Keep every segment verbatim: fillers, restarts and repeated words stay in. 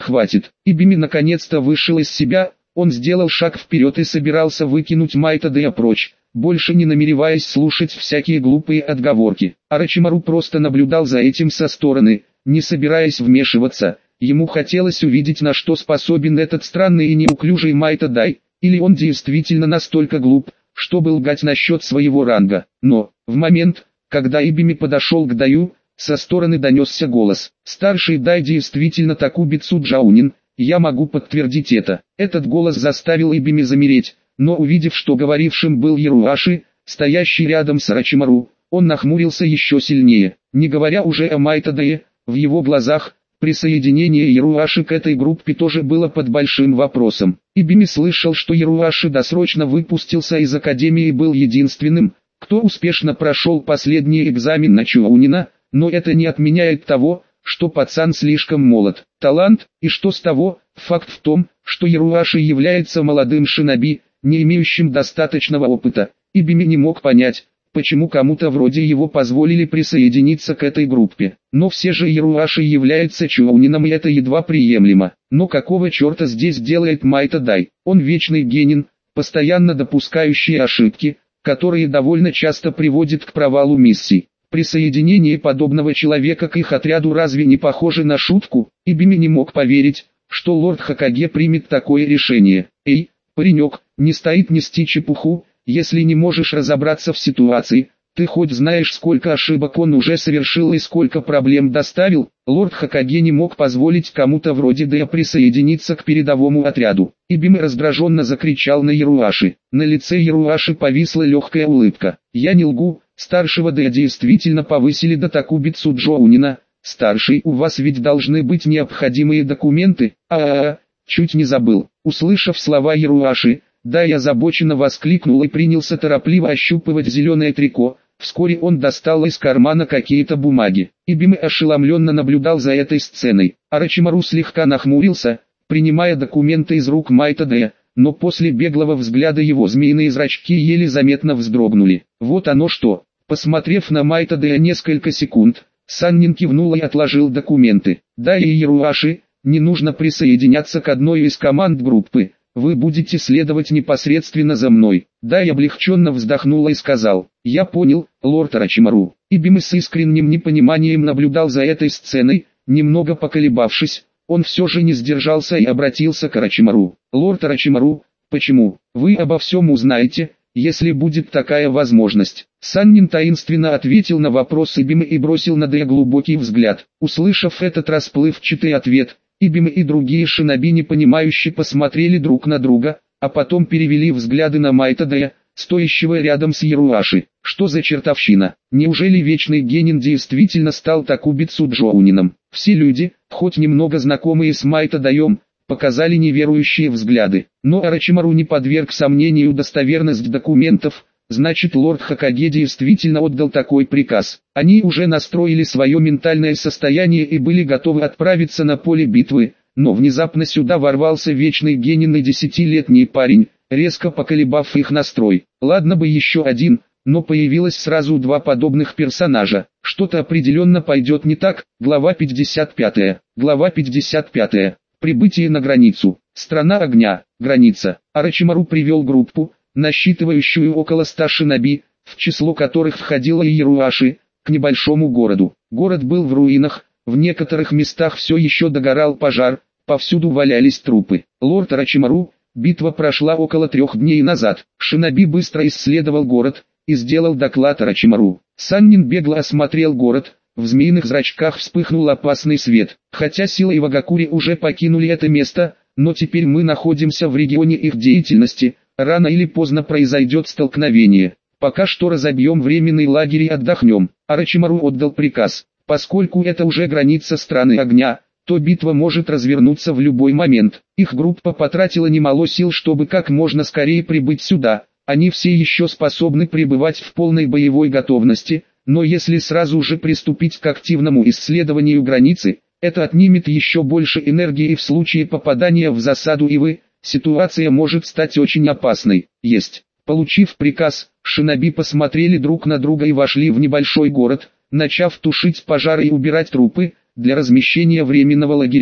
Хватит. Ибими наконец-то вышел из себя, он сделал шаг вперед и собирался выкинуть Майта Дэя прочь, больше не намереваясь слушать всякие глупые отговорки. Орочимару просто наблюдал за этим со стороны, не собираясь вмешиваться. Ему хотелось увидеть, на что способен этот странный и неуклюжий Майта Дай, или он действительно настолько глуп, чтобы лгать насчет своего ранга. Но, в момент, когда Ибими подошел к Даю, со стороны донесся голос. «Старший Дай действительно Такубицу Джаунин, я могу подтвердить это». Этот голос заставил Ибими замереть, но увидев, что говорившим был Яруаши, стоящий рядом с Орочимару, он нахмурился еще сильнее. Не говоря уже о Майта Дае, в его глазах, присоединение Яруаши к этой группе тоже было под большим вопросом. Ибими слышал, что Яруаши досрочно выпустился из академии и был единственным, кто успешно прошел последний экзамен на Чуаунина, но это не отменяет того, что пацан слишком молод. Талант, и что с того? Факт в том, что Яруаши является молодым шиноби, не имеющим достаточного опыта. Ибими не мог понять, почему кому-то вроде его позволили присоединиться к этой группе. Но все же Яруаши является Чуаунином, и это едва приемлемо. Но какого черта здесь делает Майта Дай? Он вечный генин, постоянно допускающий ошибки, которые довольно часто приводят к провалу миссий. Присоединение подобного человека к их отряду разве не похоже на шутку? Ибими не мог поверить, что лорд Хокаге примет такое решение. Эй, паренек, не стоит нести чепуху, если не можешь разобраться в ситуации. Ты хоть знаешь, сколько ошибок он уже совершил и сколько проблем доставил? Лорд Хокаге не мог позволить кому-то вроде Дэя присоединиться к передовому отряду. Ибими раздраженно закричал на Яруаши. На лице Яруаши повисла легкая улыбка. Я не лгу, старшего Дэя действительно повысили до Такубицу Джоунина. Старший, у вас ведь должны быть необходимые документы. А-а-а, чуть не забыл. Услышав слова Яруаши, Дай озабоченно воскликнул и принялся торопливо ощупывать зеленое трико. Вскоре он достал из кармана какие-то бумаги. Ибими ошеломленно наблюдал за этой сценой. Орочимару слегка нахмурился, принимая документы из рук Майта Дэя, но после беглого взгляда его змеиные зрачки еле заметно вздрогнули. Вот оно что. Посмотрев на Майта Дэя несколько секунд, Саннин кивнул и отложил документы. Дай и Яруаши, не нужно присоединяться к одной из команд группы. Вы будете следовать непосредственно за мной. Дай облегченно вздохнула и сказал: я понял, лорд Орочимару. Ибими с искренним непониманием наблюдал за этой сценой. Немного поколебавшись, он все же не сдержался и обратился к Орочимару. Лорд Орочимару, почему? Вы обо всем узнаете, если будет такая возможность. Саннин таинственно ответил на вопрос Ибими и бросил на Дэя глубокий взгляд. Услышав этот расплывчатый ответ, Ибими и другие шиноби непонимающе посмотрели друг на друга, а потом перевели взгляды на Майта Дэя, стоящего рядом с Яруаши. Что за чертовщина? Неужели вечный генин действительно стал Такубицу Джоунином? Все люди, хоть немного знакомые с Майта Даем, показали неверующие взгляды. Но Орочимару не подверг сомнению достоверность документов. Значит, лорд Хокаге действительно отдал такой приказ. Они уже настроили свое ментальное состояние и были готовы отправиться на поле битвы, но внезапно сюда ворвался вечный генин и десятилетний парень, резко поколебав их настрой. Ладно бы еще один, но появилось сразу два подобных персонажа. Что-то определенно пойдет не так. Глава пятьдесят пятая. Глава пятьдесят пятая. Прибытие на границу. Страна огня. Граница. Орочимару привел группу, насчитывающую около ста шиноби, в число которых входила и Яруаши, к небольшому городу. Город был в руинах, в некоторых местах все еще догорал пожар, повсюду валялись трупы. Лорд Орочимару, битва прошла около трех дней назад. Шиноби быстро исследовал город и сделал доклад Орочимару. Саннин бегло осмотрел город, в змеиных зрачках вспыхнул опасный свет. Хотя силы Ивагакури уже покинули это место, но теперь мы находимся в регионе их деятельности. Рано или поздно произойдет столкновение. Пока что разобьем временный лагерь и отдохнем. Орочимару отдал приказ. Поскольку это уже граница страны огня, то битва может развернуться в любой момент. Их группа потратила немало сил, чтобы как можно скорее прибыть сюда. Они все еще способны пребывать в полной боевой готовности, но если сразу же приступить к активному исследованию границы, это отнимет еще больше энергии, и в случае попадания в засаду Ивы, ситуация может стать очень опасной. Есть. Получив приказ, шиноби посмотрели друг на друга и вошли в небольшой город, начав тушить пожары и убирать трупы, для размещения временного лагеря.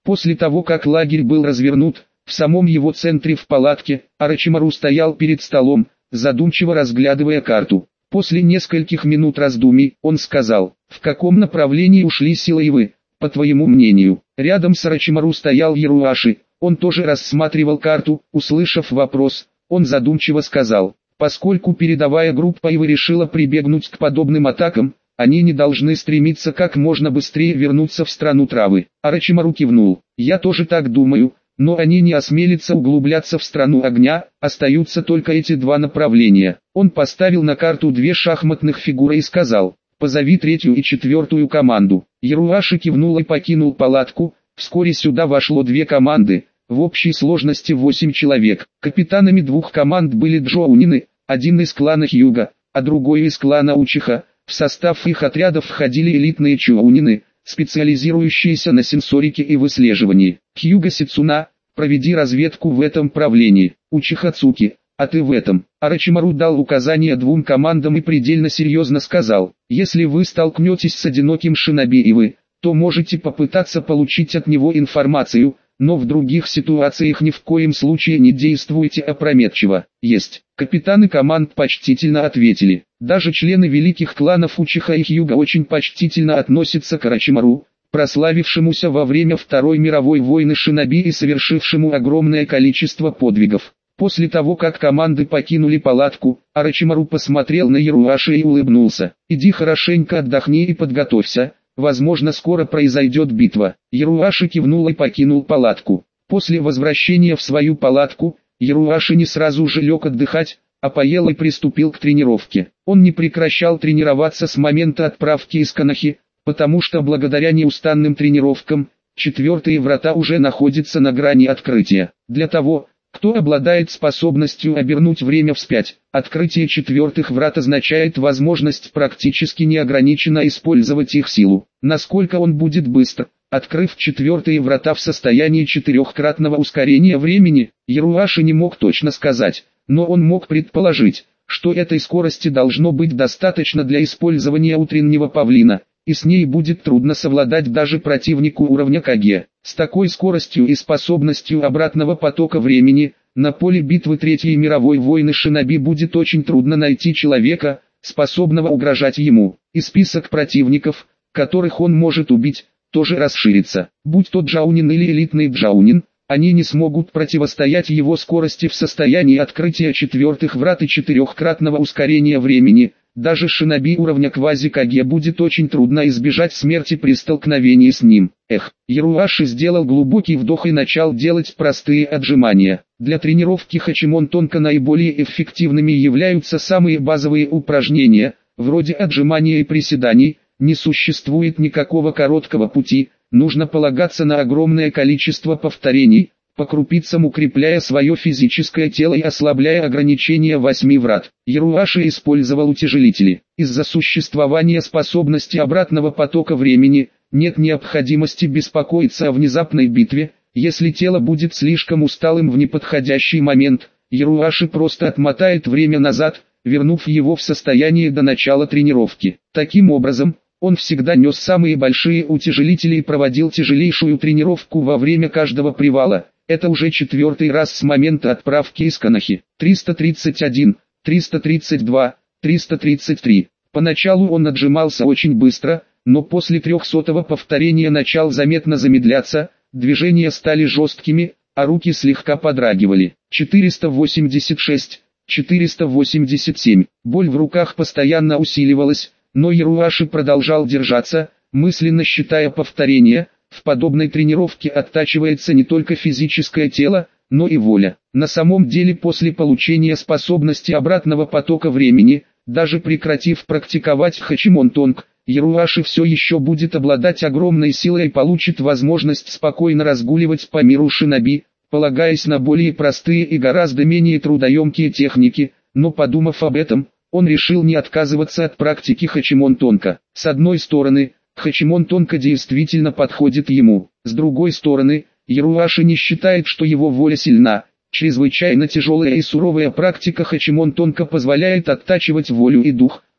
После того как лагерь был развернут, в самом его центре в палатке, Орочимару стоял перед столом, задумчиво разглядывая карту. После нескольких минут раздумий, он сказал: «В каком направлении ушли силы Ивы, по твоему мнению?» Рядом с Орочимару стоял Яруаши, он тоже рассматривал карту. Услышав вопрос, он задумчиво сказал: «Поскольку передовая группа Ивы решила прибегнуть к подобным атакам, они не должны стремиться как можно быстрее вернуться в страну травы». Орочимару кивнул: «Я тоже так думаю, но они не осмелятся углубляться в страну огня, остаются только эти два направления». Он поставил на карту две шахматных фигуры и сказал: «Позови третью и четвертую команду». Яруаши кивнул и покинул палатку. Вскоре сюда вошло две команды, в общей сложности восемь человек. Капитанами двух команд были джоунины, один из клана Хьюга, а другой из клана Учиха. В состав их отрядов входили элитные чоунины, специализирующиеся на сенсорике и выслеживании. Хьюга Сицуна, проведи разведку в этом правлении. Учиха Цуки, а ты в этом. Орочимару дал указания двум командам и предельно серьезно сказал: «Если вы столкнетесь с одиноким шиноби Ивы, то можете попытаться получить от него информацию, но в других ситуациях ни в коем случае не действуйте опрометчиво». «Есть». Капитаны команд почтительно ответили. Даже члены великих кланов Учиха и Хьюга очень почтительно относятся к Орочимару, прославившемуся во время Второй мировой войны шиноби и совершившему огромное количество подвигов. После того как команды покинули палатку, Орочимару посмотрел на Яруаши и улыбнулся: «Иди хорошенько отдохни и подготовься, возможно скоро произойдет битва». Яруаши кивнул и покинул палатку. После возвращения в свою палатку, Яруаши не сразу же лег отдыхать, а поел и приступил к тренировке. Он не прекращал тренироваться с момента отправки из Канахи, потому что благодаря неустанным тренировкам, четвертые врата уже находятся на грани открытия. Для того, кто обладает способностью обернуть время вспять, открытие четвертых врат означает возможность практически неограниченно использовать их силу. Насколько он будет быстр, открыв четвертые врата в состоянии четырехкратного ускорения времени, Яруаши не мог точно сказать, но он мог предположить, что этой скорости должно быть достаточно для использования утреннего павлина, и с ней будет трудно совладать даже противнику уровня Каге. С такой скоростью и способностью обратного потока времени, на поле битвы Третьей мировой войны шиноби будет очень трудно найти человека, способного угрожать ему, и список противников, которых он может убить, тоже расширится. Будь то джаунин или элитный джаунин, они не смогут противостоять его скорости в состоянии открытия четвертых врат и четырехкратного ускорения времени. Даже шиноби уровня квази-каге будет очень трудно избежать смерти при столкновении с ним. Эх, Яруаши сделал глубокий вдох и начал делать простые отжимания. Для тренировки Хачимон Тонко наиболее эффективными являются самые базовые упражнения, вроде отжимания и приседаний. Не существует никакого короткого пути, нужно полагаться на огромное количество повторений, по крупицам укрепляя свое физическое тело и ослабляя ограничения восьми врат. Яруаши использовал утяжелители. Из-за существования способности обратного потока времени, нет необходимости беспокоиться о внезапной битве. Если тело будет слишком усталым в неподходящий момент, Яруаши просто отмотает время назад, вернув его в состояние до начала тренировки. Таким образом, он всегда нес самые большие утяжелители и проводил тяжелейшую тренировку во время каждого привала. Это уже четвертый раз с момента отправки из Канахи. триста тридцать один, триста тридцать два, триста тридцать три. Поначалу он отжимался очень быстро, но после трехсотого повторения начал заметно замедляться, движения стали жесткими, а руки слегка подрагивали. четыреста восемьдесят шесть, четыреста восемьдесят семь. Боль в руках постоянно усиливалась, но Яруаши продолжал держаться, мысленно считая повторения. В подобной тренировке оттачивается не только физическое тело, но и воля. На самом деле после получения способности обратного потока времени, даже прекратив практиковать Хачимон Тонко, Яруаши все еще будет обладать огромной силой и получит возможность спокойно разгуливать по миру шиноби, полагаясь на более простые и гораздо менее трудоемкие техники, но подумав об этом, он решил не отказываться от практики Хачимон Тонко. С одной стороны, Хачимон Тонко действительно подходит ему. С другой стороны, Яруаши не считает, что его воля сильна. Чрезвычайно тяжелая и суровая практика Хачимон Тонко позволяет оттачивать волю и дух,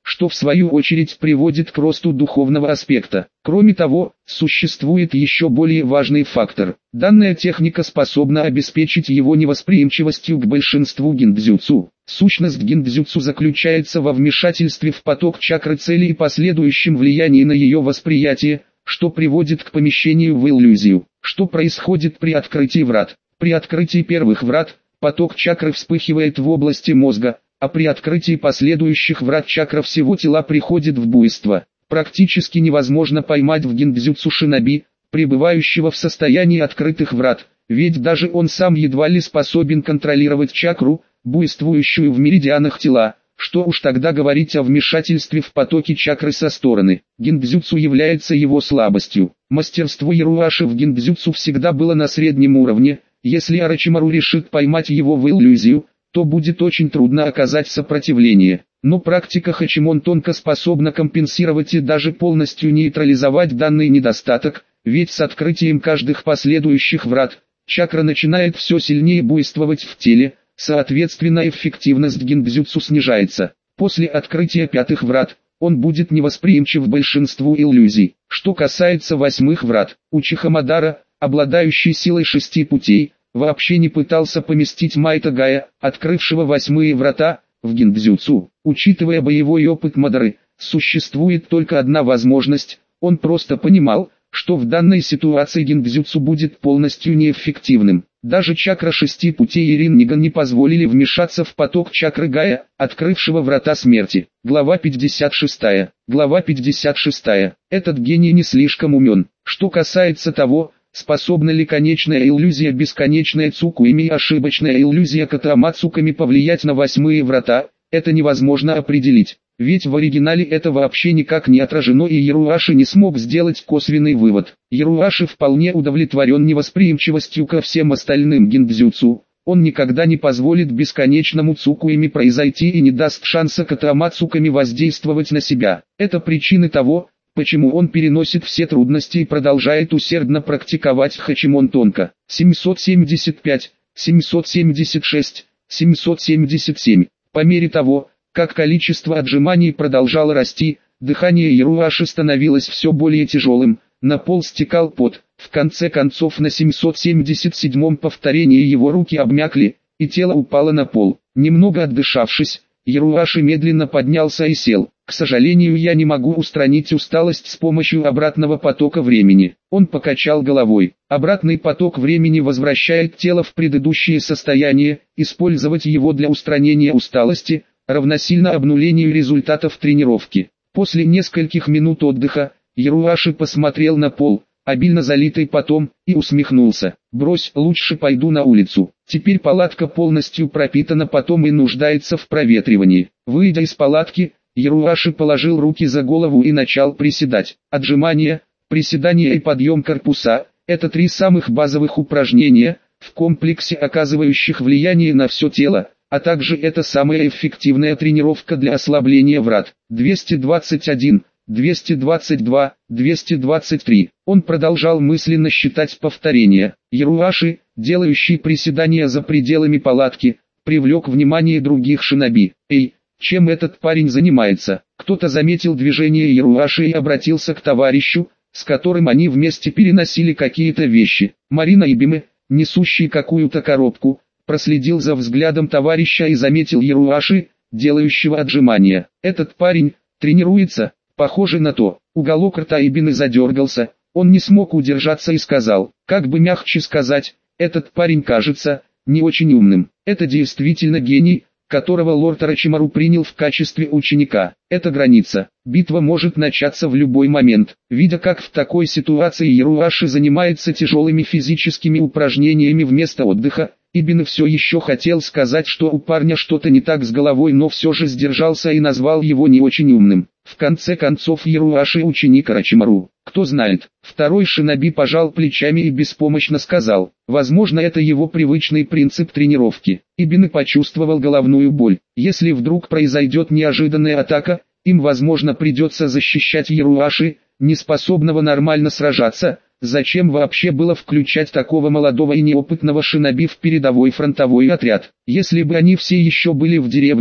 что в свою очередь приводит к росту духовного аспекта. Кроме того, существует еще более важный фактор. Данная техника способна обеспечить его невосприимчивостью к большинству гиндзюцу. Сущность гиндзюцу заключается во вмешательстве в поток чакры цели и последующем влиянии на ее восприятие, что приводит к помещению в иллюзию. Что происходит при открытии врат? При открытии первых врат, поток чакры вспыхивает в области мозга, а при открытии последующих врат чакра всего тела приходит в буйство. Практически невозможно поймать в гиндзюцу шиноби, пребывающего в состоянии открытых врат, ведь даже он сам едва ли способен контролировать чакру, буйствующую в меридианах тела, что уж тогда говорить о вмешательстве в потоки чакры со стороны. Гиндзюцу является его слабостью. Мастерство Яруаши в гиндзюцу всегда было на среднем уровне. Если Орочимару решит поймать его в иллюзию, то будет очень трудно оказать сопротивление. Но практика Хачимон тонко способна компенсировать и даже полностью нейтрализовать данный недостаток, ведь с открытием каждых последующих врат, чакра начинает все сильнее буйствовать в теле, соответственно эффективность гиндзюцу снижается. После открытия пятых врат, он будет невосприимчив к большинству иллюзий. Что касается восьмых врат, Учиха Мадара, обладающий силой шести путей, вообще не пытался поместить Майта Гая, открывшего восьмые врата, в гиндзюцу. Учитывая боевой опыт Мадары, существует только одна возможность, он просто понимал, что в данной ситуации гиндзюцу будет полностью неэффективным. Даже чакра шести путей и Ринниган не позволили вмешаться в поток чакры Гая, открывшего врата смерти. Глава пятьдесят шесть. Глава пятьдесят шесть. Этот гений не слишком умен. Что касается того, способна ли конечная иллюзия бесконечная Цукуэми и ошибочная иллюзия Катамацуками повлиять на восьмые врата, это невозможно определить. Ведь в оригинале это вообще никак не отражено, и Яруаши не смог сделать косвенный вывод. Яруаши вполне удовлетворен невосприимчивостью ко всем остальным гиндзюцу. Он никогда не позволит бесконечному Цукуэми произойти и не даст шанса Катамацуками воздействовать на себя. Это причины того, почему он переносит все трудности и продолжает усердно практиковать Хачимон тонко. семьсот семьдесят пять, семьсот семьдесят шесть, семьсот семьдесят семь. По мере того, как количество отжиманий продолжало расти, дыхание Яруаши становилось все более тяжелым, на пол стекал пот. В конце концов на семьсот семьдесят седьмом повторении его руки обмякли, и тело упало на пол. Немного отдышавшись, Яруаши медленно поднялся и сел. К сожалению, я не могу устранить усталость с помощью обратного потока времени. Он покачал головой. Обратный поток времени возвращает тело в предыдущее состояние, использовать его для устранения усталости равносильно обнулению результатов тренировки. После нескольких минут отдыха, Яруаши посмотрел на пол, обильно залитый потом, и усмехнулся. «Брось, лучше пойду на улицу. Теперь палатка полностью пропитана потом и нуждается в проветривании». Выйдя из палатки, Яруаши положил руки за голову и начал приседать. Отжимания, приседания и подъем корпуса – это три самых базовых упражнения, в комплексе оказывающих влияние на все тело, а также это самая эффективная тренировка для ослабления врат. двести двадцать один, двести двадцать два, двести двадцать три. Он продолжал мысленно считать повторения. Яруаши, делающий приседания за пределами палатки, привлек внимание других шиноби. «Эй, чем этот парень занимается?» Кто-то заметил движение Яруаши и обратился к товарищу, с которым они вместе переносили какие-то вещи. Марина Ибиме, несущий какую-то коробку, проследил за взглядом товарища и заметил Яруаши, делающего отжимания. «Этот парень тренируется, похоже на то». Уголок рта Ибины задергался, он не смог удержаться и сказал, как бы мягче сказать, «Этот парень кажется не очень умным». Это действительно гений, которого лорд Орочимару принял в качестве ученика. Это граница. Битва может начаться в любой момент. Видя, как в такой ситуации Яруаши занимается тяжелыми физическими упражнениями вместо отдыха, Ибин все еще хотел сказать, что у парня что-то не так с головой, но все же сдержался и назвал его не очень умным. В конце концов, Яруаши ученик Орочимару. Кто знает. Второй шиноби пожал плечами и беспомощно сказал, возможно, это его привычный принцип тренировки. Ибин почувствовал головную боль. Если вдруг произойдет неожиданная атака, им возможно придется защищать Яруаши, неспособного нормально сражаться. Зачем вообще было включать такого молодого и неопытного шиноби в передовой фронтовой отряд? Если бы они все еще были в деревне,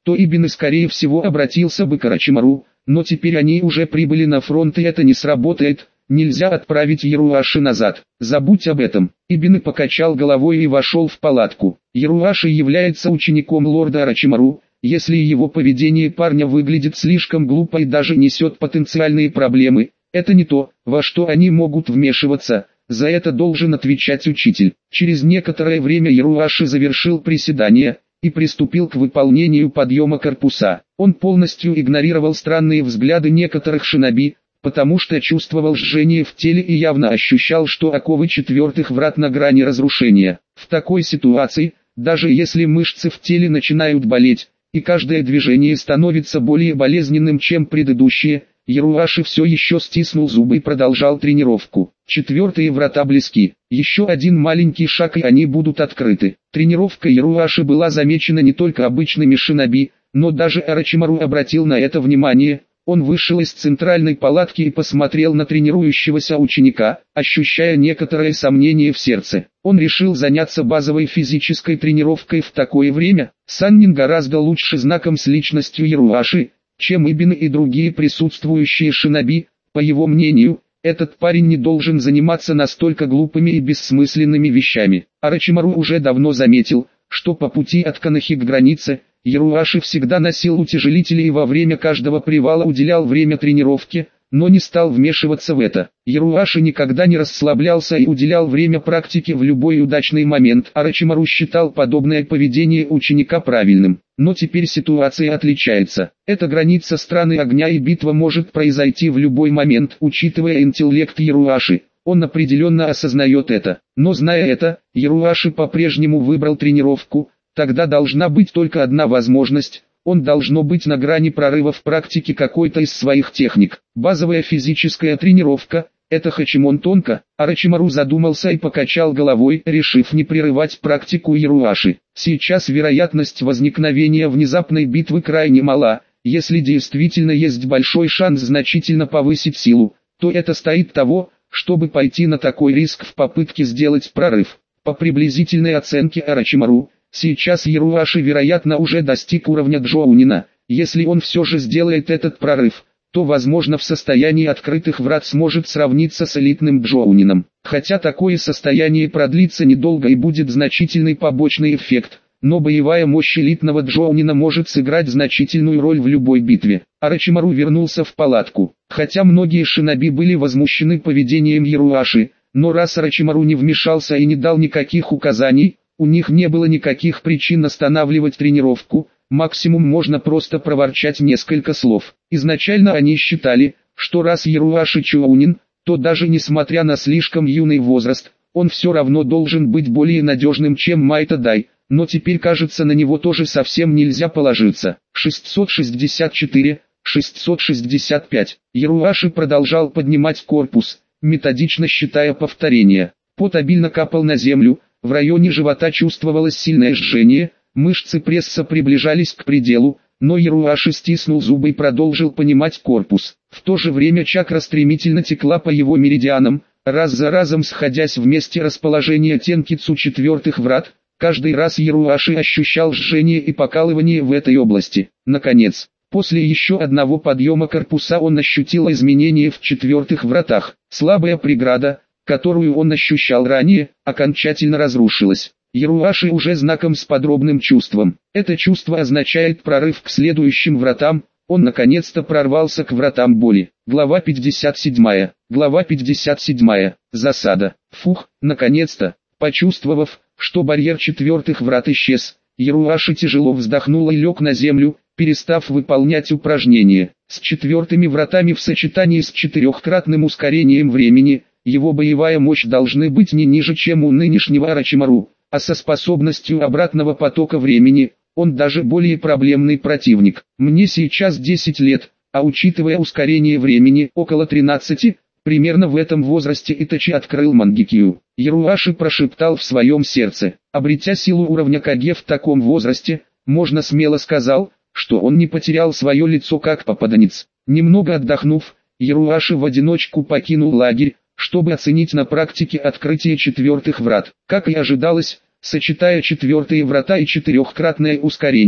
то Ибин скорее всего обратился бы к Орочимару, но теперь они уже прибыли на фронт и это не сработает, нельзя отправить Яруаши назад. Забудь об этом. Ибин покачал головой и вошел в палатку. Яруаши является учеником лорда Орочимару. Если его поведение парня выглядит слишком глупо и даже несет потенциальные проблемы, это не то, во что они могут вмешиваться, за это должен отвечать учитель. Через некоторое время Яруаши завершил приседание и приступил к выполнению подъема корпуса. Он полностью игнорировал странные взгляды некоторых шиноби, потому что чувствовал жжение в теле и явно ощущал, что оковы четвертых врат на грани разрушения. В такой ситуации, даже если мышцы в теле начинают болеть, и каждое движение становится более болезненным, чем предыдущее, Яруаши все еще стиснул зубы и продолжал тренировку. Четвертые врата близки. Еще один маленький шаг и они будут открыты. Тренировка Яруаши была замечена не только обычными шиноби, но даже Орочимару обратил на это внимание. Он вышел из центральной палатки и посмотрел на тренирующегося ученика, ощущая некоторое сомнение в сердце. Он решил заняться базовой физической тренировкой в такое время. Саннин гораздо лучше знаком с личностью Яруаши, чем Ибин и другие присутствующие шиноби. По его мнению, этот парень не должен заниматься настолько глупыми и бессмысленными вещами. Орочимару уже давно заметил, что по пути от Канахи к границе, Яруаши всегда носил утяжелители и во время каждого привала уделял время тренировке, но не стал вмешиваться в это. Яруаши никогда не расслаблялся и уделял время практике в любой удачный момент. Орочимару считал подобное поведение ученика правильным. Но теперь ситуация отличается. Эта граница страны огня и битва может произойти в любой момент, учитывая интеллект Яруаши. Он определенно осознает это. Но зная это, Яруаши по-прежнему выбрал тренировку. Тогда должна быть только одна возможность, он должно быть на грани прорыва в практике какой-то из своих техник. Базовая физическая тренировка – это Хачимон тонко. Орочимару задумался и покачал головой, решив не прерывать практику Яруаши. Сейчас вероятность возникновения внезапной битвы крайне мала. Если действительно есть большой шанс значительно повысить силу, то это стоит того, чтобы пойти на такой риск в попытке сделать прорыв. По приблизительной оценке Орочимару, сейчас Яруаши вероятно уже достиг уровня Джоунина. Если он все же сделает этот прорыв, то возможно в состоянии открытых врат сможет сравниться с элитным Джоунином. Хотя такое состояние продлится недолго и будет значительный побочный эффект, но боевая мощь элитного Джоунина может сыграть значительную роль в любой битве. Орочимару вернулся в палатку. Хотя многие шиноби были возмущены поведением Яруаши, но раз Орочимару не вмешался и не дал никаких указаний, у них не было никаких причин останавливать тренировку, максимум можно просто проворчать несколько слов. Изначально они считали, что раз Яруаши Чоунин, то даже несмотря на слишком юный возраст, он все равно должен быть более надежным, чем Майта Дай, но теперь кажется на него тоже совсем нельзя положиться. шестьсот шестьдесят четыре, шестьсот шестьдесят пять. Яруаши продолжал поднимать корпус, методично считая повторения. Пот обильно капал на землю. В районе живота чувствовалось сильное жжение, мышцы пресса приближались к пределу, но Яруаши стиснул зубы и продолжил поднимать корпус. В то же время чакра стремительно текла по его меридианам, раз за разом сходясь в месте расположения тенкицу четвертых врат. Каждый раз Яруаши ощущал жжение и покалывание в этой области. Наконец, после еще одного подъема корпуса он ощутил изменения в четвертых вратах. Слабая преграда, которую он ощущал ранее, окончательно разрушилась. Яруаши уже знаком с подробным чувством. Это чувство означает прорыв к следующим вратам. Он наконец-то прорвался к вратам боли. Глава пятьдесят семь. Глава пятьдесят семь. Засада. Фух, наконец-то. Почувствовав, что барьер четвертых врат исчез, Яруаши тяжело вздохнул и лег на землю, перестав выполнять упражнения. С четвертыми вратами в сочетании с четырехкратным ускорением времени, его боевая мощь должны быть не ниже, чем у нынешнего Орочимару, а со способностью обратного потока времени, он даже более проблемный противник. Мне сейчас десять лет, а учитывая ускорение времени, около тринадцати, примерно в этом возрасте Итачи открыл Мангекью. Яруаши прошептал в своем сердце. Обретя силу уровня Каге в таком возрасте, можно смело сказал, что он не потерял свое лицо как попаданец. Немного отдохнув, Яруаши в одиночку покинул лагерь, чтобы оценить на практике открытие четвертых врат. Как и ожидалось, сочетая четвертые врата и четырехкратное ускорение,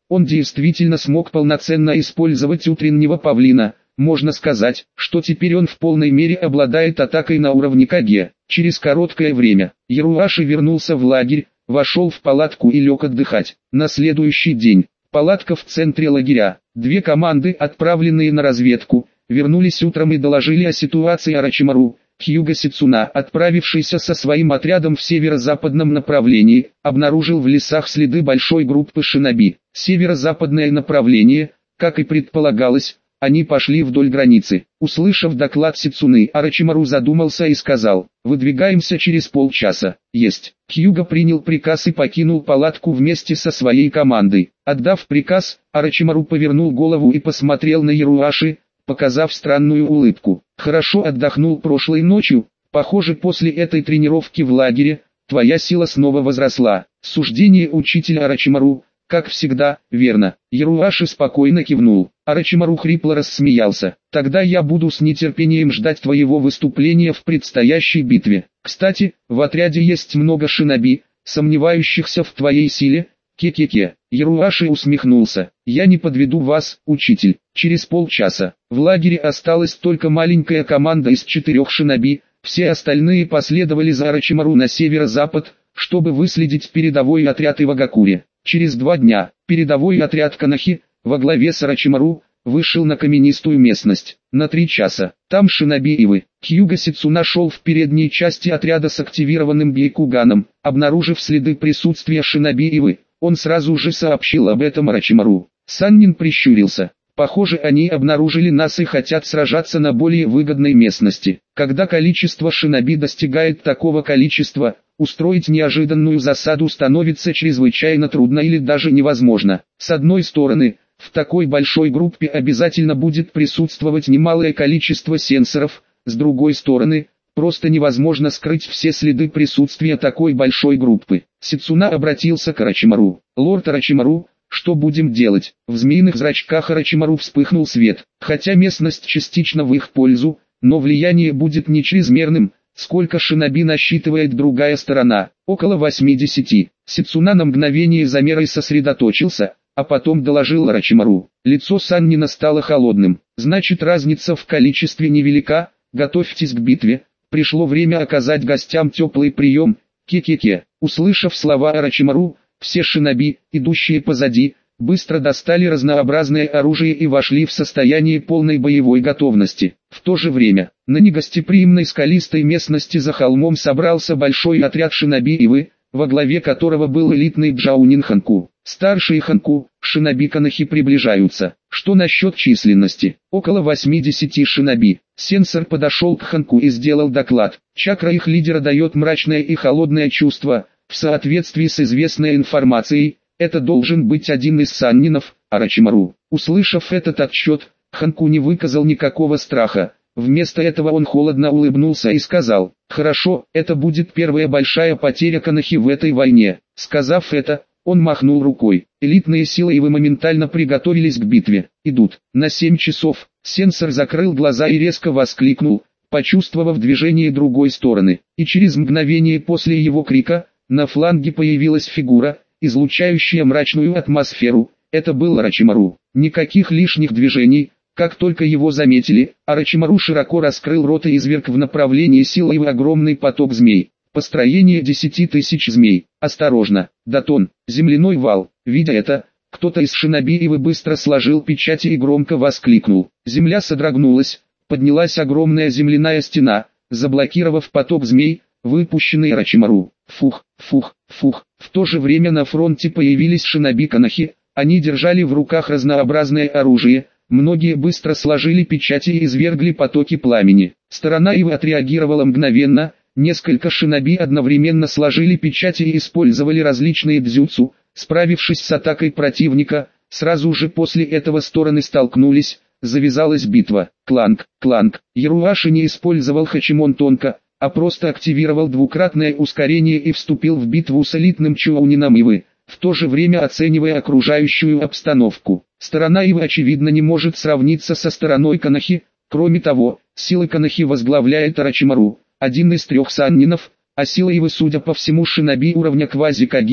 он действительно смог полноценно использовать утреннего павлина. Можно сказать, что теперь он в полной мере обладает атакой на уровне Каге. Через короткое время, Яруаши вернулся в лагерь, вошел в палатку и лег отдыхать. На следующий день, палатка в центре лагеря. Две команды, отправленные на разведку, вернулись утром и доложили о ситуации Орочимару. Хьюго Сицуна, отправившийся со своим отрядом в северо-западном направлении, обнаружил в лесах следы большой группы шиноби. Северо-западное направление, как и предполагалось, они пошли вдоль границы. Услышав доклад Сицуны, Орочимару задумался и сказал: «Выдвигаемся через полчаса». Есть. Хьюго принял приказ и покинул палатку вместе со своей командой. Отдав приказ, Орочимару повернул голову и посмотрел на Яруаши, показав странную улыбку. «Хорошо отдохнул прошлой ночью, похоже, после этой тренировки в лагере, твоя сила снова возросла». Суждение учителя Орочимару, как всегда, верно. Яруаши спокойно кивнул. Орочимару хрипло рассмеялся. «Тогда я буду с нетерпением ждать твоего выступления в предстоящей битве. Кстати, в отряде есть много шиноби, сомневающихся в твоей силе». Ке-ке-ке. Яруаши усмехнулся. «Я не подведу вас, учитель». Через полчаса, в лагере осталась только маленькая команда из четырех шиноби, все остальные последовали за Орочимару на северо-запад, чтобы выследить передовой отряд Ивагакури. Через два дня, передовой отряд Канахи, во главе с Орочимару, вышел на каменистую местность. На три часа, там шиноби Ивы. Хьюго Сицуна шел в передней части отряда с активированным бейкуганом. Обнаружив следы присутствия шиноби Ивы, он сразу же сообщил об этом Орочимару. Саннин прищурился. «Похоже, они обнаружили нас и хотят сражаться на более выгодной местности. Когда количество шиноби достигает такого количества, устроить неожиданную засаду становится чрезвычайно трудно или даже невозможно. С одной стороны, в такой большой группе обязательно будет присутствовать немалое количество сенсоров, с другой стороны, просто невозможно скрыть все следы присутствия такой большой группы». Сицуна обратился к Орочимару. «Лорд Орочимару, что будем делать?» В змеиных зрачках Орочимару вспыхнул свет. «Хотя местность частично в их пользу, но влияние будет не чрезмерным. Сколько шиноби насчитывает другая сторона?» «Около восьмидесяти». Сицуна на мгновение замер и сосредоточился, а потом доложил Орочимару. Лицо Саннина стало холодным. «Значит, разница в количестве невелика. Готовьтесь к битве. Пришло время оказать гостям теплый прием». Ке-ке-ке. Услышав слова Орочимару, все шиноби, идущие позади, быстро достали разнообразное оружие и вошли в состояние полной боевой готовности. В то же время, на негостеприимной скалистой местности за холмом собрался большой отряд шиноби Ивы, во главе которого был элитный Джаунин Ханку. Старшие Ханку, шиноби Канахи приближаются. Что насчет численности? Около восьмидесяти шиноби. Сенсор подошел к Ханку и сделал доклад. Чакра их лидера дает мрачное и холодное чувство. В соответствии с известной информацией, это должен быть один из саннинов, Орочимару. Услышав этот отчет, Ханку не выказал никакого страха. Вместо этого он холодно улыбнулся и сказал: «Хорошо, это будет первая большая потеря Канахи в этой войне». Сказав это, он махнул рукой. Элитные силы Ивы моментально приготовились к битве. «Идут». На семь часов, сенсор закрыл глаза и резко воскликнул, почувствовав движение другой стороны. И через мгновение после его крика, на фланге появилась фигура, излучающая мрачную атмосферу. Это был Орочимару. Никаких лишних движений. Как только его заметили, Орочимару широко раскрыл рот и изверг в направлении силы Ивы огромный поток змей. Построение десяти тысяч змей. Осторожно, Датон, земляной вал. Видя это, кто-то из шиноби Ивы быстро сложил печати и громко воскликнул. Земля содрогнулась, поднялась огромная земляная стена, заблокировав поток змей, выпущенный Орочимару. Фух, фух, фух. В то же время на фронте появились шиноби Канахи. Они держали в руках разнообразное оружие. Многие быстро сложили печати и извергли потоки пламени. Сторона Ивы отреагировала мгновенно. Несколько шиноби одновременно сложили печати и использовали различные дзюцу. Справившись с атакой противника, сразу же после этого стороны столкнулись. Завязалась битва. Кланг, кланг. Яруаши не использовал Хачимон тонко, а просто активировал двукратное ускорение и вступил в битву с элитным Чоунином Ивы, в то же время оценивая окружающую обстановку. Сторона Ивы очевидно не может сравниться со стороной Канахи. Кроме того, силы Канахи возглавляет Орочимару, один из трех саннинов, а сила Ивы, судя по всему, шиноби уровня квази-каге.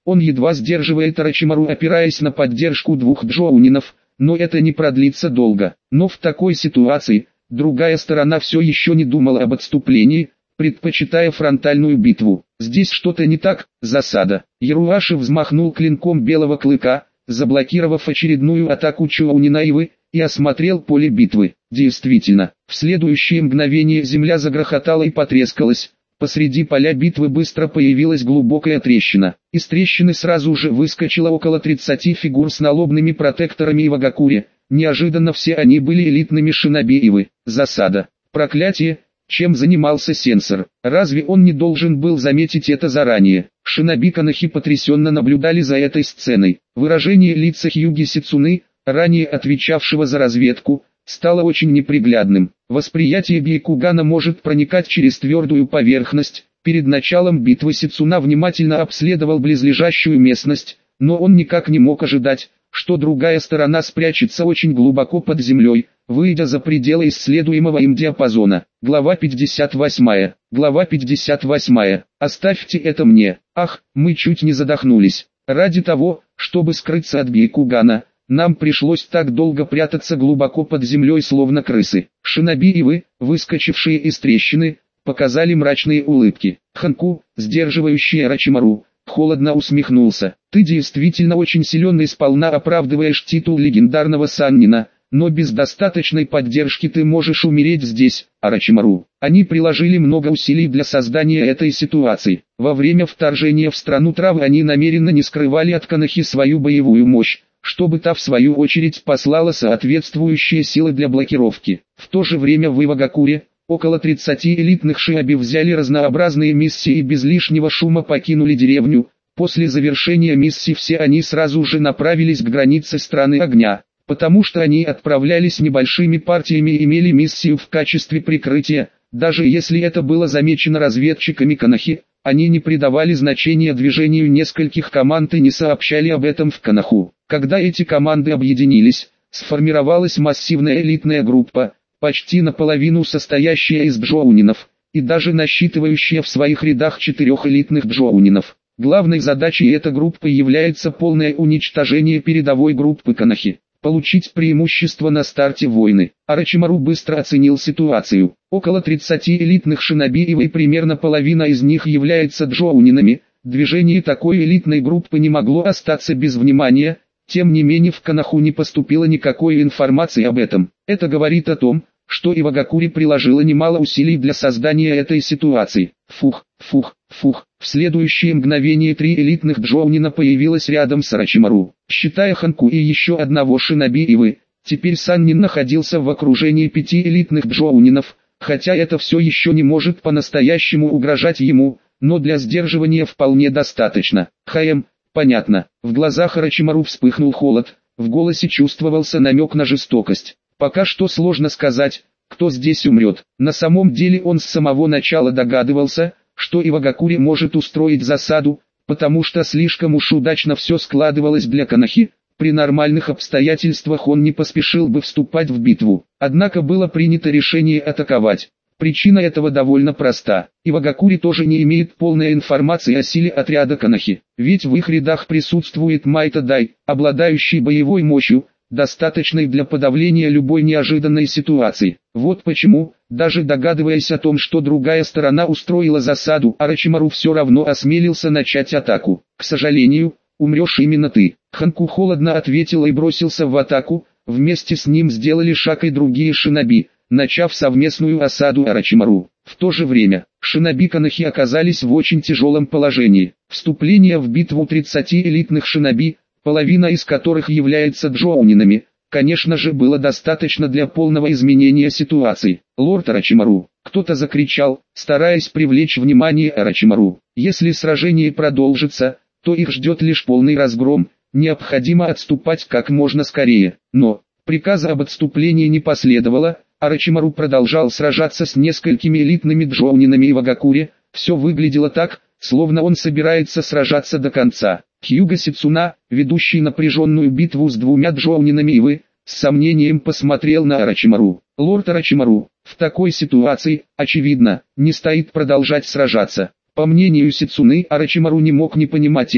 Он едва сдерживает Орочимару, опираясь на поддержку двух джоунинов, но это не продлится долго. Но в такой ситуации, другая сторона все еще не думала об отступлении, предпочитая фронтальную битву. Здесь что-то не так, засада. Яруаши взмахнул клинком белого клыка, заблокировав очередную атаку Чоунинаивы, и осмотрел поле битвы. Действительно, в следующее мгновение земля загрохотала и потрескалась. Посреди поля битвы быстро появилась глубокая трещина. Из трещины сразу же выскочило около тридцати фигур с налобными протекторами и вагакури. Неожиданно все они были элитными шиноби. Засада. Проклятие! Чем занимался сенсор? Разве он не должен был заметить это заранее? Шиноби Канахи потрясенно наблюдали за этой сценой. Выражение лица Хьюги Сицуны, ранее отвечавшего за разведку, стало очень неприглядным. Восприятие Бейкугана может проникать через твердую поверхность. Перед началом битвы Сицуна внимательно обследовал близлежащую местность, но он никак не мог ожидать, что другая сторона спрячется очень глубоко под землей, выйдя за пределы исследуемого им диапазона. Глава пятьдесят восемь. Глава пятьдесят восемь. Оставьте это мне. Ах, мы чуть не задохнулись. Ради того, чтобы скрыться от Бейкугана, нам пришлось так долго прятаться глубоко под землей, словно крысы. Шиноби и вы, выскочившие из трещины, показали мрачные улыбки. Ханку, сдерживающий Орочимару, холодно усмехнулся. Ты действительно очень силен и сполна оправдываешь титул легендарного саннина, но без достаточной поддержки ты можешь умереть здесь, Орочимару. Они приложили много усилий для создания этой ситуации. Во время вторжения в страну травы они намеренно не скрывали от Канахи свою боевую мощь, чтобы та в свою очередь послала соответствующие силы для блокировки. В то же время в Ивагакуре, около тридцати элитных шиноби взяли разнообразные миссии и без лишнего шума покинули деревню. После завершения миссии все они сразу же направились к границе страны огня, потому что они отправлялись небольшими партиями и имели миссию в качестве прикрытия. Даже если это было замечено разведчиками Канахи, они не придавали значения движению нескольких команд и не сообщали об этом в Канаху. Когда эти команды объединились, сформировалась массивная элитная группа, почти наполовину состоящая из джоунинов, и даже насчитывающая в своих рядах четырех элитных джоунинов. Главной задачей этой группы является полное уничтожение передовой группы Канахи, получить преимущество на старте войны. Орочимару быстро оценил ситуацию. Около тридцати элитных шиноби и примерно половина из них является джоунинами. Движение такой элитной группы не могло остаться без внимания. Тем не менее в Канаху не поступило никакой информации об этом. Это говорит о том, что Ивагакури приложила немало усилий для создания этой ситуации. Фух, фух, фух. В следующее мгновение три элитных джоунина появилось рядом с Орочимару. Считая Ханку и еще одного шиноби Ивы, теперь Саннин находился в окружении пяти элитных джоунинов, хотя это все еще не может по-настоящему угрожать ему, но для сдерживания вполне достаточно. Хаем. Понятно. В глазах Орочимару вспыхнул холод, в голосе чувствовался намек на жестокость. Пока что сложно сказать, кто здесь умрет. На самом деле он с самого начала догадывался, что Ивагакури может устроить засаду, потому что слишком уж удачно все складывалось для Канахи. При нормальных обстоятельствах он не поспешил бы вступать в битву. Однако было принято решение атаковать. Причина этого довольно проста. Ивагакури тоже не имеет полной информации о силе отряда Канахи, ведь в их рядах присутствует Майта Дай, обладающий боевой мощью, достаточной для подавления любой неожиданной ситуации. Вот почему, даже догадываясь о том, что другая сторона устроила засаду, Орочимару все равно осмелился начать атаку. К сожалению, умрешь именно ты. Ханку холодно ответила и бросился в атаку. Вместе с ним сделали шаг и другие шиноби, начав совместную осаду Орочимару. В то же время, шиноби Канахи оказались в очень тяжелом положении. Вступление в битву тридцати элитных шиноби, половина из которых является джоунинами, конечно же было достаточно для полного изменения ситуации. «Лорд Орочимару!» — кто-то закричал, стараясь привлечь внимание Орочимару. «Если сражение продолжится, то их ждет лишь полный разгром, необходимо отступать как можно скорее». Но приказа об отступлении не последовало. Орочимару продолжал сражаться с несколькими элитными джоунинами Ивагакури. Все выглядело так, словно он собирается сражаться до конца. Хьюга Сицуна, ведущий напряженную битву с двумя джоунинами Ивы, с сомнением посмотрел на Орочимару. «Лорд Орочимару, в такой ситуации, очевидно, не стоит продолжать сражаться». По мнению Сицуны, Орочимару не мог не понимать это,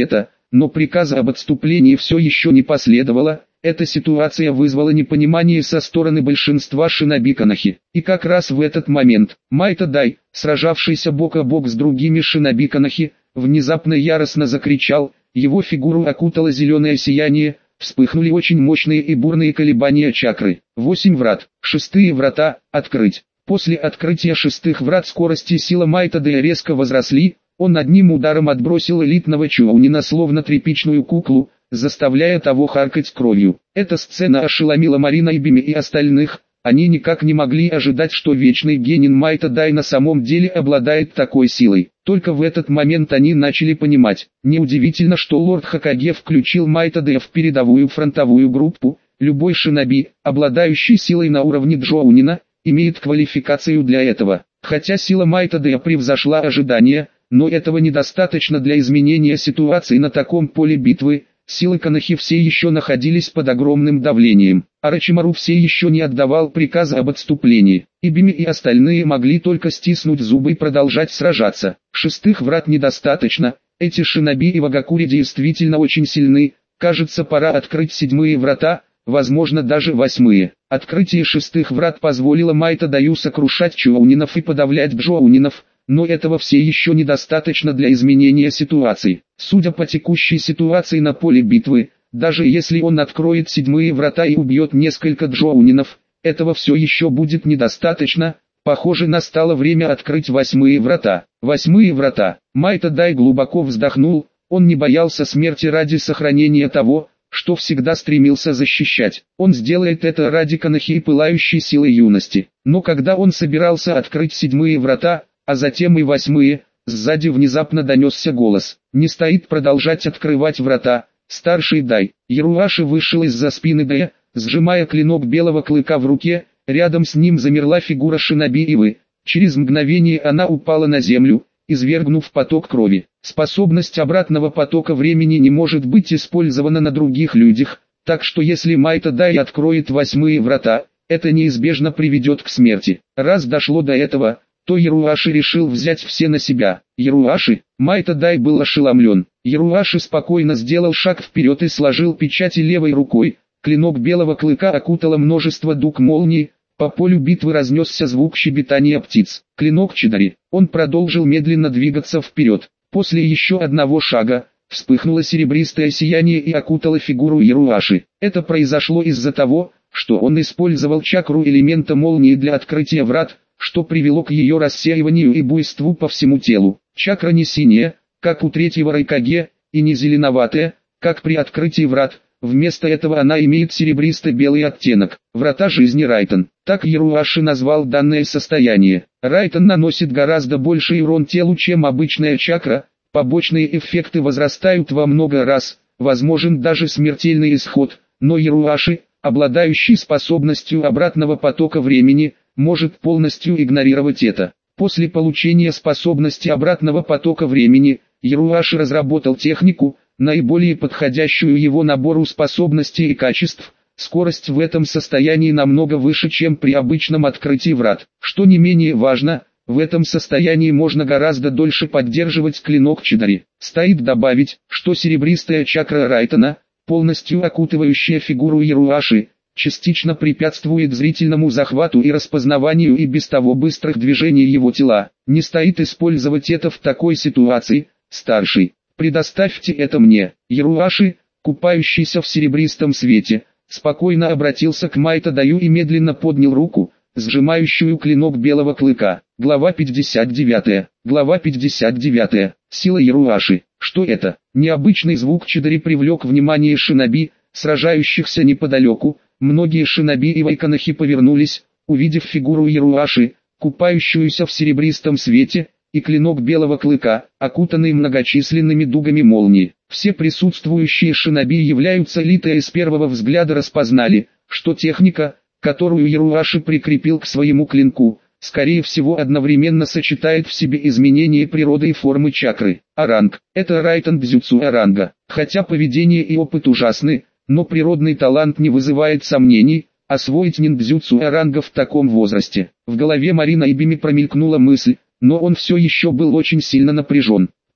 но приказа об отступлении все еще не последовало. Эта ситуация вызвала непонимание со стороны большинства шиноби Коноси. И как раз в этот момент, Майта Дай, сражавшийся бок о бок с другими шиноби Коноси, внезапно яростно закричал, его фигуру окутало зеленое сияние, вспыхнули очень мощные и бурные колебания чакры. Восемь врат, шестые врата, открыть. После открытия шестых врат скорость и сила Майта Дая резко возросли, он одним ударом отбросил элитного Чоунина словно тряпичную куклу, заставляя того харкать кровью. Эта сцена ошеломила Марина Ибими и остальных, они никак не могли ожидать, что вечный генин Майта Дай на самом деле обладает такой силой. Только в этот момент они начали понимать, неудивительно, что лорд Хокаге включил Майта Дая в передовую фронтовую группу, любой шиноби, обладающий силой на уровне Джоунина, имеет квалификацию для этого. Хотя сила Майта Дая превзошла ожидания, но этого недостаточно для изменения ситуации на таком поле битвы. Силы Коноси все еще находились под огромным давлением. Орочимару все еще не отдавал приказа об отступлении. Ибими и остальные могли только стиснуть зубы и продолжать сражаться. Шестых врат недостаточно, эти шиноби и Вагакури действительно очень сильны. Кажется, пора открыть седьмые врата, возможно даже восьмые. Открытие шестых врат позволило Майта Даю сокрушать Чоунинов и подавлять Джоунинов, но этого все еще недостаточно для изменения ситуации. Судя по текущей ситуации на поле битвы, даже если он откроет седьмые врата и убьет несколько Джоунинов, этого все еще будет недостаточно. Похоже, настало время открыть восьмые врата. Восьмые врата. Майта Дай глубоко вздохнул, он не боялся смерти ради сохранения того, что всегда стремился защищать. Он сделает это ради Коноси и пылающей силы юности. Но когда он собирался открыть седьмые врата, а затем и восьмые, сзади внезапно донесся голос. Не стоит продолжать открывать врата, старший Дай. Яруаши вышел из-за спины Дая, сжимая клинок белого клыка в руке, рядом с ним замерла фигура шиноби Ивы. Через мгновение она упала на землю, извергнув поток крови. Способность обратного потока времени не может быть использована на других людях, так что если Майта Дай откроет восьмые врата, это неизбежно приведет к смерти. Раз дошло до этого, то Яруаши решил взять все на себя. Яруаши, Майта Дай был ошеломлен. Яруаши спокойно сделал шаг вперед и сложил печати левой рукой. Клинок белого клыка окутало множество дуг молний. По полю битвы разнесся звук щебетания птиц. Клинок Чидари. Он продолжил медленно двигаться вперед. После еще одного шага, вспыхнуло серебристое сияние и окутало фигуру Яруаши. Это произошло из-за того, что он использовал чакру элемента молнии для открытия врат, что привело к ее рассеиванию и буйству по всему телу. Чакра не синяя, как у третьего Райкаге, и не зеленоватая, как при открытии врат, вместо этого она имеет серебристо-белый оттенок. Врата жизни Райтон. Так Яруаши назвал данное состояние. Райтон наносит гораздо больший урон телу, чем обычная чакра, побочные эффекты возрастают во много раз, возможен даже смертельный исход, но Яруаши, обладающий способностью обратного потока времени, может полностью игнорировать это. После получения способности обратного потока времени, Яруаши разработал технику, наиболее подходящую его набору способностей и качеств. Скорость в этом состоянии намного выше, чем при обычном открытии врат. Что не менее важно, в этом состоянии можно гораздо дольше поддерживать клинок Чидари. Стоит добавить, что серебристая чакра Райтона, полностью окутывающая фигуру Яруаши, частично препятствует зрительному захвату и распознаванию и без того быстрых движений его тела. Не стоит использовать это в такой ситуации, старший. Предоставьте это мне. Яруаши, купающийся в серебристом свете, спокойно обратился к Майта Даю и медленно поднял руку, сжимающую клинок белого клыка. Глава пятьдесят девять. Глава пятьдесят девять. Сила Яруаши. Что это? Необычный звук Чидари привлек внимание шиноби, сражающихся неподалеку. Многие шиноби и Вайконохи повернулись, увидев фигуру Яруаши, купающуюся в серебристом свете, и клинок белого клыка, окутанный многочисленными дугами молнии. Все присутствующие шиноби являются элитой и с первого взгляда распознали, что техника, которую Яруаши прикрепил к своему клинку, скорее всего одновременно сочетает в себе изменения природы и формы чакры. Оранг – это Райтон Дзюцу Оранга. Хотя поведение и опыт ужасны, но природный талант не вызывает сомнений, освоить ниндзюцу Оранга в таком возрасте. В голове Марина Ибими промелькнула мысль, но он все еще был очень сильно напряжен.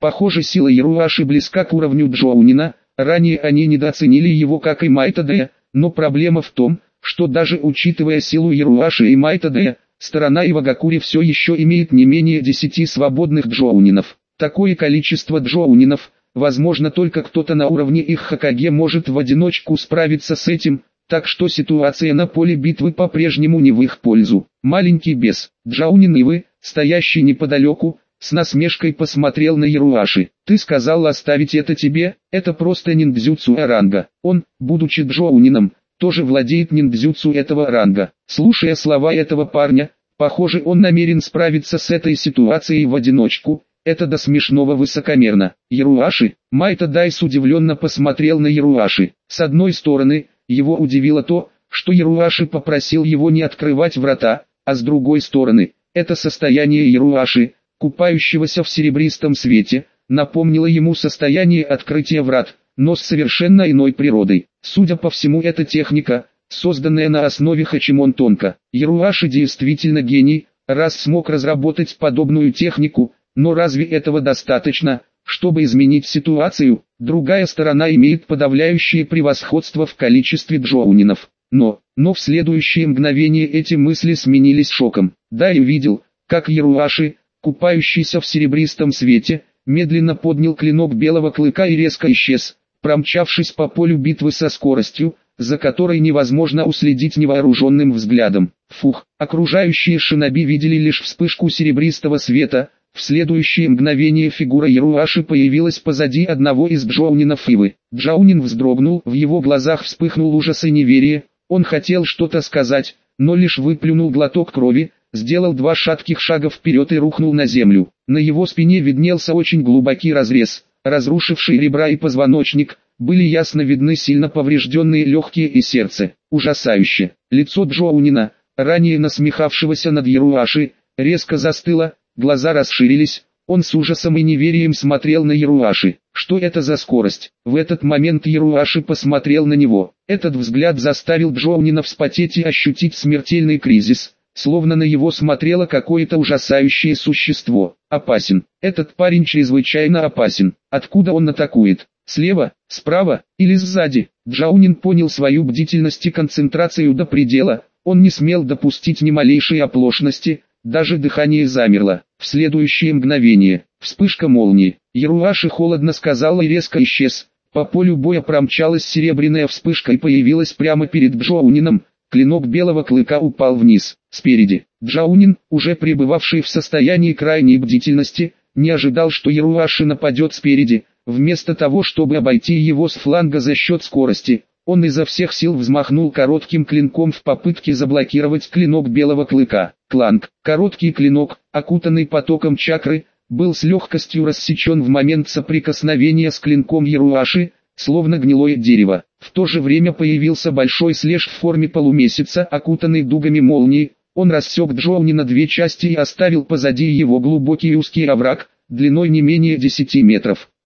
Похоже, сила Яруаши близка к уровню Джоунина, ранее они недооценили его как и Майтадея, но проблема в том, что даже учитывая силу Яруаши и Майтадея, сторона Ивагакури все еще имеет не менее десяти свободных джоунинов. Такое количество джоунинов, возможно, только кто-то на уровне их Хокаге может в одиночку справиться с этим, так что ситуация на поле битвы по-прежнему не в их пользу. Маленький бес, джоунин Ивы, стоящий неподалеку, с насмешкой посмотрел на Яруаши. «Ты сказал оставить это тебе, это просто ниндзюцу ранга. Он, будучи джоунином, тоже владеет ниндзюцу этого ранга». Слушая слова этого парня, похоже, он намерен справиться с этой ситуацией в одиночку. Это до смешного высокомерно. Яруаши, Майта Дайс удивленно посмотрел на Яруаши. С одной стороны, его удивило то, что Яруаши попросил его не открывать врата, а с другой стороны, это состояние Яруаши, купающегося в серебристом свете, напомнило ему состояние открытия врат, но с совершенно иной природой. Судя по всему, это техника, созданная на основе Хачимон Тонко. Яруаши действительно гений, раз смог разработать подобную технику, но разве этого достаточно, чтобы изменить ситуацию? Другая сторона имеет подавляющее превосходство в количестве джоунинов. Но, но в следующее мгновение эти мысли сменились шоком. Да, я видел, как Яруаши, купающийся в серебристом свете, медленно поднял клинок белого клыка и резко исчез, промчавшись по полю битвы со скоростью, за которой невозможно уследить невооруженным взглядом. Фух, окружающие шиноби видели лишь вспышку серебристого света. В следующее мгновение фигура Яруаши появилась позади одного из джоунинов Ивы. Джоунин вздрогнул, в его глазах вспыхнул ужас и неверие, он хотел что-то сказать, но лишь выплюнул глоток крови, сделал два шатких шага вперед и рухнул на землю. На его спине виднелся очень глубокий разрез, разрушивший ребра и позвоночник, были ясно видны сильно поврежденные легкие и сердце. Ужасающе. Лицо Джоунина, ранее насмехавшегося над Яруаши, резко застыло, глаза расширились, он с ужасом и неверием смотрел на Яруаши. Что это за скорость? В этот момент Яруаши посмотрел на него. Этот взгляд заставил Джоунина вспотеть и ощутить смертельный кризис, словно на него смотрело какое-то ужасающее существо. Опасен. Этот парень чрезвычайно опасен. Откуда он атакует? Слева, справа или сзади? Джоунин понял свою бдительность и концентрацию до предела, он не смел допустить ни малейшей оплошности. Даже дыхание замерло. В следующее мгновение, вспышка молнии. Яруаши холодно сказал и резко исчез. По полю боя промчалась серебряная вспышка и появилась прямо перед Джоунином. Клинок белого клыка упал вниз. Спереди, Джоунин, уже пребывавший в состоянии крайней бдительности, не ожидал, что Яруаши нападет спереди. Вместо того, чтобы обойти его с фланга за счет скорости, он изо всех сил взмахнул коротким клинком в попытке заблокировать клинок белого клыка. Кланк, короткий клинок, окутанный потоком чакры, был с легкостью рассечен в момент соприкосновения с клинком Яруаши, словно гнилое дерево. В то же время появился большой слэш в форме полумесяца, окутанный дугами молнии. Он рассек Джоуни на две части и оставил позади его глубокий узкий овраг, длиной не менее десяти метров.